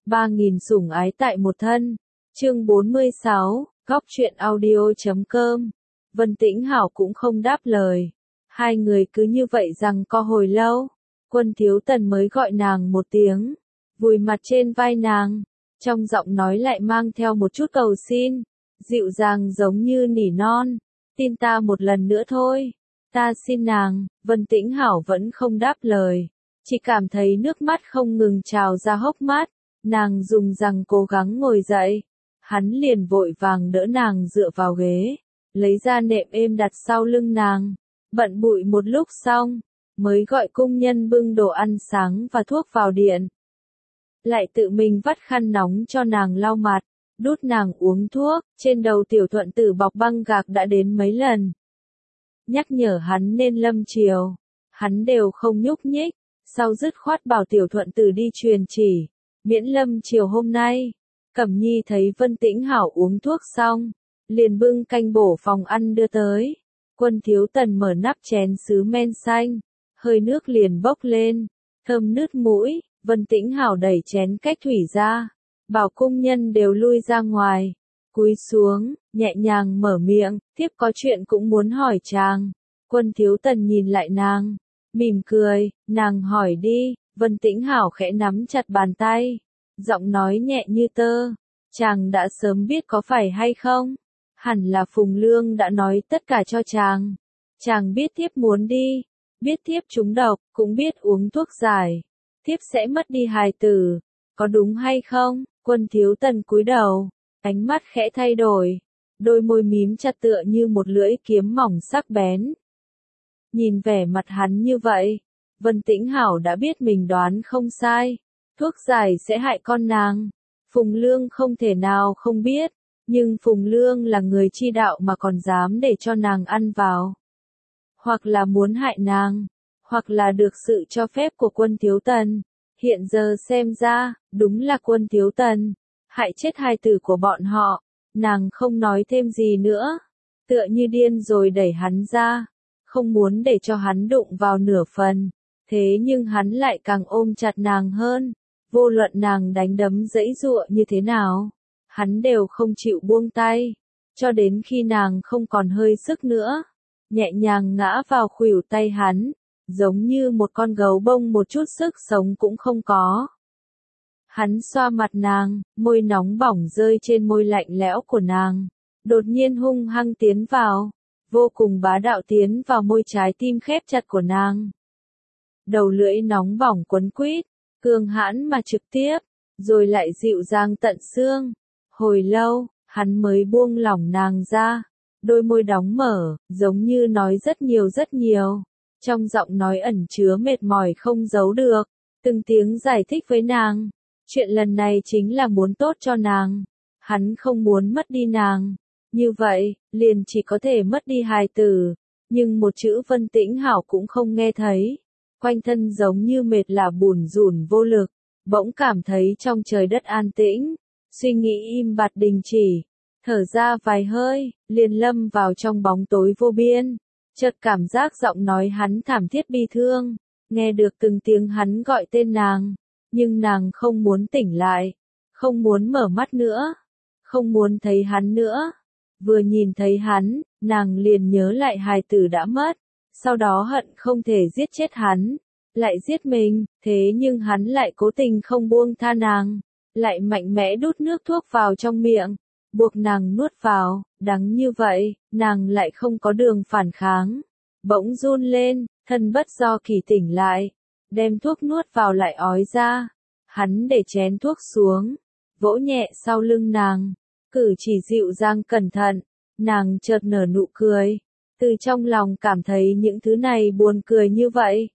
3000 sủng ái tại một thân. Chương 46, Góc truyện audio.com. Vân Tĩnh Hảo cũng không đáp lời. Hai người cứ như vậy rằng co hồi lâu. Quân Thiếu Tần mới gọi nàng một tiếng, vùi mặt trên vai nàng, trong giọng nói lại mang theo một chút cầu xin, dịu dàng giống như nỉ non. Tin ta một lần nữa thôi, ta xin nàng. Vân Tĩnh Hảo vẫn không đáp lời, chỉ cảm thấy nước mắt không ngừng trào ra hốc mắt. Nàng dùng rằng cố gắng ngồi dậy, hắn liền vội vàng đỡ nàng dựa vào ghế, lấy ra nệm êm đặt sau lưng nàng, bận bụi một lúc xong, mới gọi cung nhân bưng đồ ăn sáng và thuốc vào điện. Lại tự mình vắt khăn nóng cho nàng lau mặt, đút nàng uống thuốc. Trên đầu Tiểu Thuận Tử bọc băng gạc đã đến mấy lần, nhắc nhở hắn nên lâm triều, hắn đều không nhúc nhích. Sau dứt khoát bảo Tiểu Thuận Tử đi truyền chỉ, miễn lâm triều hôm nay. Cẩm Nhi thấy Vân Tĩnh Hảo uống thuốc xong, liền bưng canh bổ phòng ăn đưa tới. Quân Thiếu Tần mở nắp chén sứ men xanh, hơi nước liền bốc lên, thơm nứt mũi. Vân Tĩnh Hảo đẩy chén cách thủy ra, bảo cung nhân đều lui ra ngoài, cúi xuống, nhẹ nhàng mở miệng, thiếp có chuyện cũng muốn hỏi chàng. Quân Thiếu Tần nhìn lại nàng, mỉm cười, nàng hỏi đi. Vân Tĩnh Hảo khẽ nắm chặt bàn tay, giọng nói nhẹ như tơ, chàng đã sớm biết có phải hay không? Hẳn là Phùng Lương đã nói tất cả cho chàng. Chàng biết thiếp muốn đi, biết thiếp trúng độc, cũng biết uống thuốc giải, thiếp sẽ mất đi hài tử, có đúng hay không? Quân Thiếu Tần cúi đầu, ánh mắt khẽ thay đổi, đôi môi mím chặt tựa như một lưỡi kiếm mỏng sắc bén. Nhìn vẻ mặt hắn như vậy, Vân Tĩnh Hảo đã biết mình đoán không sai, thuốc giải sẽ hại con nàng. Phùng Lương không thể nào không biết, nhưng Phùng Lương là người chi đạo mà còn dám để cho nàng ăn vào. Hoặc là muốn hại nàng, hoặc là được sự cho phép của Quân Thiếu Tần. Hiện giờ xem ra, đúng là Quân Thiếu Tần hại chết hài tử của bọn họ. Nàng không nói thêm gì nữa, tựa như điên rồi đẩy hắn ra, không muốn để cho hắn đụng vào nửa phần. Thế nhưng hắn lại càng ôm chặt nàng hơn, vô luận nàng đánh đấm giãy giụa như thế nào, hắn đều không chịu buông tay, cho đến khi nàng không còn hơi sức nữa, nhẹ nhàng ngã vào khuỷu tay hắn, giống như một con gấu bông một chút sức sống cũng không có. Hắn xoa mặt nàng, môi nóng bỏng rơi trên môi lạnh lẽo của nàng, đột nhiên hung hăng tiến vào, vô cùng bá đạo tiến vào môi trái tim khép chặt của nàng. Đầu lưỡi nóng bỏng quấn quýt, cường hãn mà trực tiếp, rồi lại dịu dàng tận xương. Hồi lâu, hắn mới buông lỏng nàng ra, đôi môi đóng mở, giống như nói rất nhiều. Trong giọng nói ẩn chứa mệt mỏi không giấu được, từng tiếng giải thích với nàng. Chuyện lần này chính là muốn tốt cho nàng, hắn không muốn mất đi nàng. Như vậy, liền chỉ có thể mất đi hài tử, nhưng một chữ Vân Tĩnh Hảo cũng không nghe thấy. Quanh thân giống như mệt lả bùn rủn vô lực, bỗng cảm thấy trong trời đất an tĩnh, suy nghĩ im bặt đình chỉ, thở ra vài hơi, liền lâm vào trong bóng tối vô biên. Chợt cảm giác giọng nói hắn thảm thiết bi thương, nghe được từng tiếng hắn gọi tên nàng, nhưng nàng không muốn tỉnh lại, không muốn mở mắt nữa, không muốn thấy hắn nữa. Vừa nhìn thấy hắn, nàng liền nhớ lại hài tử đã mất, sau đó hận không thể giết chết hắn, lại giết mình. Thế nhưng hắn lại cố tình không buông tha nàng, lại mạnh mẽ đút nước thuốc vào trong miệng, buộc nàng nuốt vào. Đắng như vậy, nàng lại không có đường phản kháng, bỗng run lên, thân bất do kỳ tỉnh lại, đem thuốc nuốt vào lại ói ra. Hắn để chén thuốc xuống, vỗ nhẹ sau lưng nàng, cử chỉ dịu dàng cẩn thận. Nàng chợt nở nụ cười, từ trong lòng cảm thấy những thứ này buồn cười như vậy.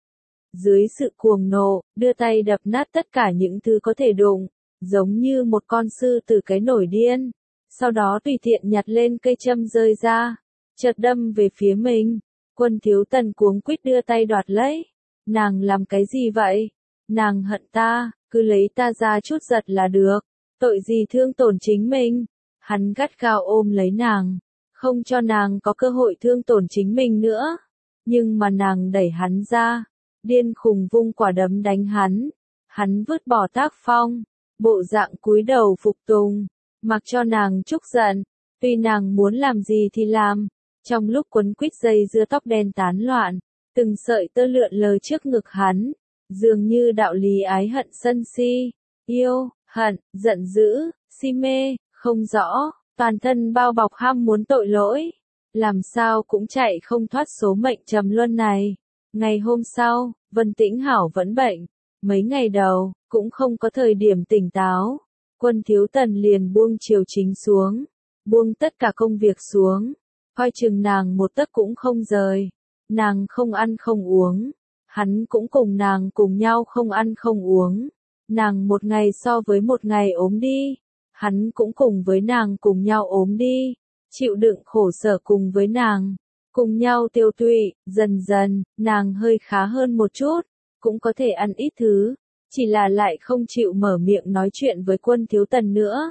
Dưới sự cuồng nộ, đưa tay đập nát tất cả những thứ có thể đụng, giống như một con sư tử cái nổi điên. Sau đó tùy tiện nhặt lên cây châm rơi ra, chợt đâm về phía mình. Quân Thiếu Tần cuống quýt đưa tay đoạt lấy. Nàng làm cái gì vậy? Nàng hận ta, cứ lấy ta ra chút giật là được, tội gì thương tổn chính mình. Hắn gắt gao ôm lấy nàng, không cho nàng có cơ hội thương tổn chính mình nữa. Nhưng mà nàng đẩy hắn ra, điên khùng vung quả đấm đánh hắn. Hắn vứt bỏ tác phong, bộ dạng cúi đầu phục tùng, mặc cho nàng trút giận, tuy nàng muốn làm gì thì làm. Trong lúc quấn quýt dây dưa tóc đen tán loạn, từng sợi tơ lượn lờ trước ngực hắn, dường như đạo lý ái hận sân si, yêu, hận, giận dữ, si mê, không rõ, toàn thân bao bọc ham muốn tội lỗi, làm sao cũng chạy không thoát số mệnh trầm luân này. Ngày hôm sau, Vân Tĩnh Hảo vẫn bệnh, mấy ngày đầu, cũng không có thời điểm tỉnh táo, Quân Thiếu Tần liền buông triều chính xuống, buông tất cả công việc xuống, coi chừng nàng một tấc cũng không rời, nàng không ăn không uống, hắn cũng cùng nàng cùng nhau không ăn không uống, nàng một ngày so với một ngày ốm đi, hắn cũng cùng với nàng cùng nhau ốm đi, chịu đựng khổ sở cùng với nàng, cùng nhau tiêu tụy, dần dần, nàng hơi khá hơn một chút, cũng có thể ăn ít thứ, chỉ là lại không chịu mở miệng nói chuyện với Quân Thiếu Tần nữa.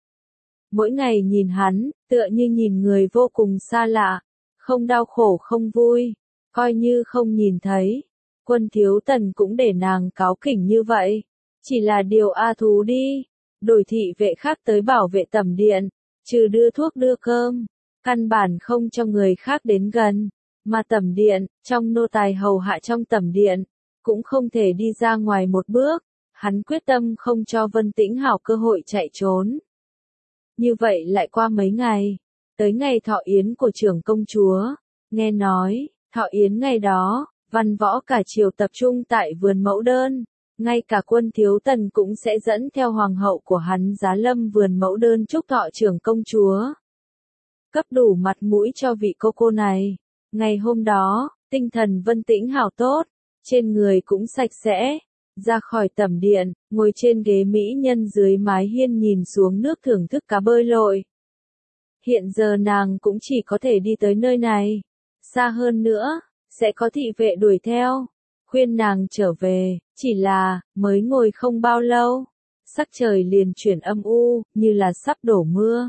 Mỗi ngày nhìn hắn, tựa như nhìn người vô cùng xa lạ, không đau khổ không vui, coi như không nhìn thấy. Quân Thiếu Tần cũng để nàng cáu kỉnh như vậy, chỉ là điều A Thú đi, đổi thị vệ khác tới bảo vệ tẩm điện, trừ đưa thuốc đưa cơm, căn bản không cho người khác đến gần, mà tẩm điện, trong nô tài hầu hạ trong tẩm điện, cũng không thể đi ra ngoài một bước, hắn quyết tâm không cho Vân Tĩnh Hảo cơ hội chạy trốn. Như vậy lại qua mấy ngày, tới ngày thọ yến của trưởng công chúa, nghe nói, thọ yến ngày đó, văn võ cả triều tập trung tại vườn mẫu đơn, ngay cả Quân Thiếu Tần cũng sẽ dẫn theo hoàng hậu của hắn giá lâm vườn mẫu đơn chúc thọ trưởng công chúa. Cấp đủ mặt mũi cho vị cô này. Ngày hôm đó, tinh thần Vân Tĩnh Hảo tốt, trên người cũng sạch sẽ, ra khỏi tẩm điện, ngồi trên ghế mỹ nhân dưới mái hiên nhìn xuống nước thưởng thức cá bơi lội. Hiện giờ nàng cũng chỉ có thể đi tới nơi này, xa hơn nữa, sẽ có thị vệ đuổi theo, khuyên nàng trở về, chỉ là, mới ngồi không bao lâu, sắc trời liền chuyển âm u, như là sắp đổ mưa.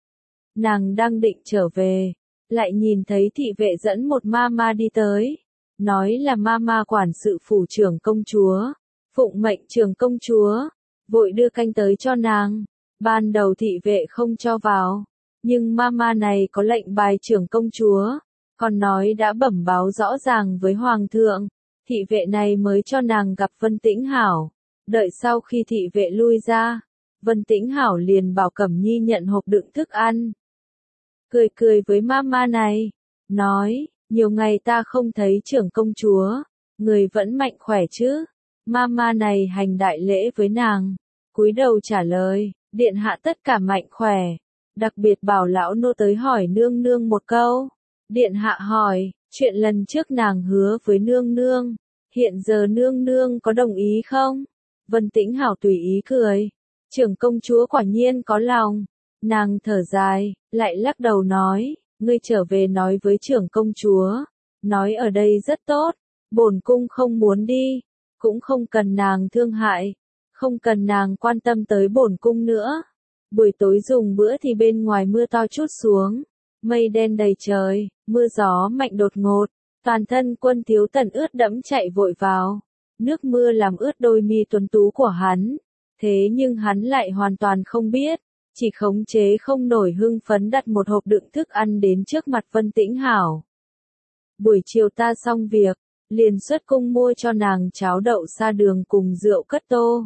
Nàng đang định trở về, lại nhìn thấy thị vệ dẫn một mama đi tới, nói là mama quản sự phủ trưởng công chúa, phụng mệnh trưởng công chúa, vội đưa canh tới cho nàng. Ban đầu thị vệ không cho vào, nhưng mama này có lệnh bài trưởng công chúa, còn nói đã bẩm báo rõ ràng với hoàng thượng, thị vệ này mới cho nàng gặp Vân Tĩnh Hảo. Đợi sau khi thị vệ lui ra, Vân Tĩnh Hảo liền bảo Cẩm Nhi nhận hộp đựng thức ăn. Cười cười với mama này, nói, nhiều ngày ta không thấy trưởng công chúa, người vẫn mạnh khỏe chứ. Mama này hành đại lễ với nàng, cúi đầu trả lời, điện hạ tất cả mạnh khỏe, đặc biệt bảo lão nô tới hỏi nương nương một câu. Điện hạ hỏi, chuyện lần trước nàng hứa với nương nương, hiện giờ nương nương có đồng ý không? Vân Tĩnh Hảo tùy ý cười, trưởng công chúa quả nhiên có lòng. Nàng thở dài, lại lắc đầu nói, ngươi trở về nói với trưởng công chúa, nói ở đây rất tốt, bổn cung không muốn đi, cũng không cần nàng thương hại, không cần nàng quan tâm tới bổn cung nữa. Buổi tối dùng bữa thì bên ngoài mưa to trút xuống, mây đen đầy trời, mưa gió mạnh đột ngột, toàn thân Quân Thiếu Tần ướt đẫm chạy vội vào, nước mưa làm ướt đôi mi tuấn tú của hắn, thế nhưng hắn lại hoàn toàn không biết. Chỉ khống chế không nổi hưng phấn đặt một hộp đựng thức ăn đến trước mặt Vân Tĩnh Hảo. Buổi chiều ta xong việc, liền xuất cung mua cho nàng cháo đậu sa đường cùng rượu cất tô.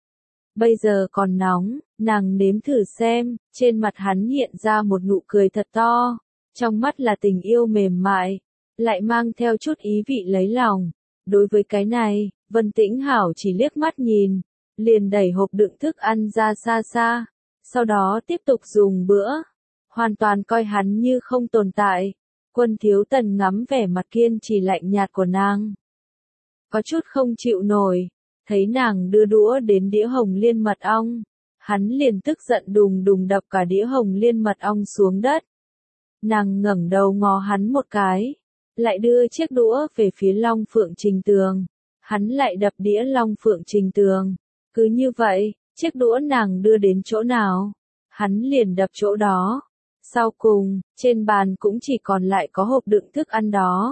Bây giờ còn nóng, nàng nếm thử xem, trên mặt hắn hiện ra một nụ cười thật to, trong mắt là tình yêu mềm mại, lại mang theo chút ý vị lấy lòng. Đối với cái này, Vân Tĩnh Hảo chỉ liếc mắt nhìn, liền đẩy hộp đựng thức ăn ra xa xa. Sau đó tiếp tục dùng bữa, hoàn toàn coi hắn như không tồn tại. Quân Thiếu Tần ngắm vẻ mặt kiên trì lạnh nhạt của nàng, có chút không chịu nổi, thấy nàng đưa đũa đến đĩa hồng liên mật ong, hắn liền tức giận đùng đùng đập cả đĩa hồng liên mật ong xuống đất. Nàng ngẩng đầu ngó hắn một cái, lại đưa chiếc đũa về phía Long Phượng Trình Tường, hắn lại đập đĩa Long Phượng Trình Tường, cứ như vậy. Chiếc đũa nàng đưa đến chỗ nào, hắn liền đập chỗ đó. Sau cùng, trên bàn cũng chỉ còn lại có hộp đựng thức ăn đó.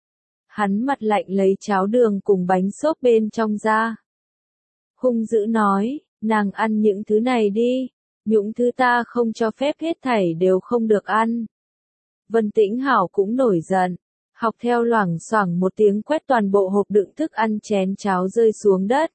Hắn mặt lạnh lấy cháo đường cùng bánh xốp bên trong ra. Hung dữ nói, nàng ăn những thứ này đi, những thứ ta không cho phép hết thảy đều không được ăn. Vân Tĩnh Hảo cũng nổi giận, học theo loảng xoảng một tiếng quét toàn bộ hộp đựng thức ăn chén cháo rơi xuống đất.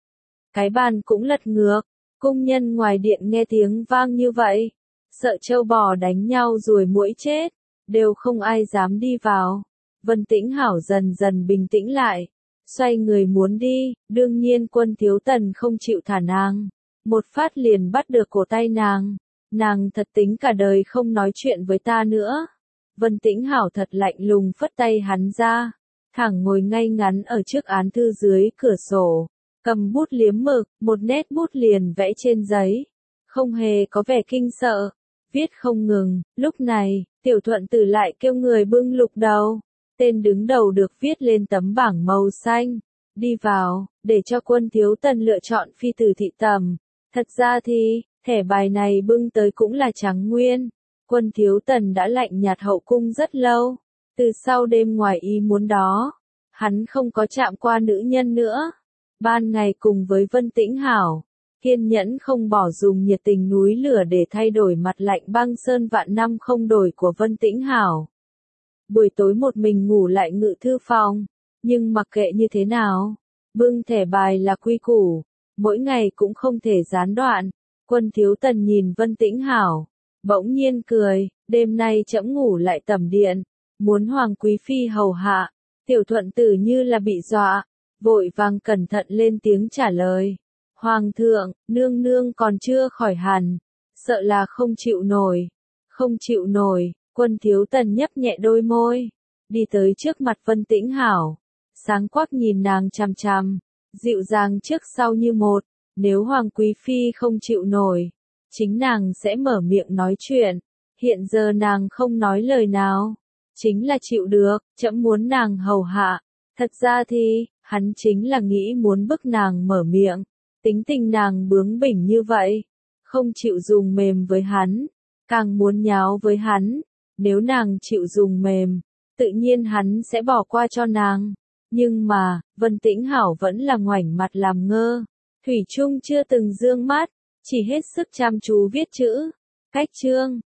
Cái bàn cũng lật ngược, cung nhân ngoài điện nghe tiếng vang như vậy, sợ trâu bò đánh nhau ruồi muỗi chết, đều không ai dám đi vào. Vân Tĩnh Hảo dần dần bình tĩnh lại, xoay người muốn đi, đương nhiên Quân Thiếu Tần không chịu thả nàng, một phát liền bắt được cổ tay nàng thật tính cả đời không nói chuyện với ta nữa. Vân Tĩnh Hảo thật lạnh lùng phất tay hắn ra, thẳng ngồi ngay ngắn ở trước án thư dưới cửa sổ, cầm bút liếm mực, một nét bút liền vẽ trên giấy, không hề có vẻ kinh sợ, viết không ngừng. Lúc này, Tiểu Thuận Tử lại kêu người bưng lục đầu, tên đứng đầu được viết lên tấm bảng màu xanh, đi vào, để cho Quân Thiếu Tần lựa chọn phi tử thị tầm. Thật ra thì, thẻ bài này bưng tới cũng là trắng nguyên. Quân Thiếu Tần đã lạnh nhạt hậu cung rất lâu, từ sau đêm ngoài ý muốn đó, hắn không có chạm qua nữ nhân nữa. Ban ngày cùng với Vân Tĩnh Hảo, kiên nhẫn không bỏ dùng nhiệt tình núi lửa để thay đổi mặt lạnh băng sơn vạn năm không đổi của Vân Tĩnh Hảo. Buổi tối một mình ngủ lại ngự thư phòng, nhưng mặc kệ như thế nào, bưng thẻ bài là quy củ, mỗi ngày cũng không thể gián đoạn. Quân Thiếu Tần nhìn Vân Tĩnh Hảo, bỗng nhiên cười, đêm nay trẫm ngủ lại tẩm điện, muốn Hoàng Quý Phi hầu hạ. Tiểu Thuận Tử như là bị dọa, vội vàng cẩn thận lên tiếng trả lời. Hoàng thượng, nương nương còn chưa khỏi hẳn, sợ là không chịu nổi. Không chịu nổi, Quân Thiếu Tần nhấp nhẹ đôi môi, đi tới trước mặt Vân Tĩnh Hảo, sáng quắc nhìn nàng chằm chằm, dịu dàng trước sau như một, nếu Hoàng Quý Phi không chịu nổi, chính nàng sẽ mở miệng nói chuyện, hiện giờ nàng không nói lời nào, chính là chịu được, trẫm muốn nàng hầu hạ. Thật ra thì, hắn chính là nghĩ muốn bức nàng mở miệng, tính tình nàng bướng bỉnh như vậy, không chịu dùng mềm với hắn, càng muốn nháo với hắn, nếu nàng chịu dùng mềm, tự nhiên hắn sẽ bỏ qua cho nàng. Nhưng mà, Vân Tĩnh Hảo vẫn là ngoảnh mặt làm ngơ, thủy chung chưa từng dương mắt, chỉ hết sức chăm chú viết chữ. Cách chương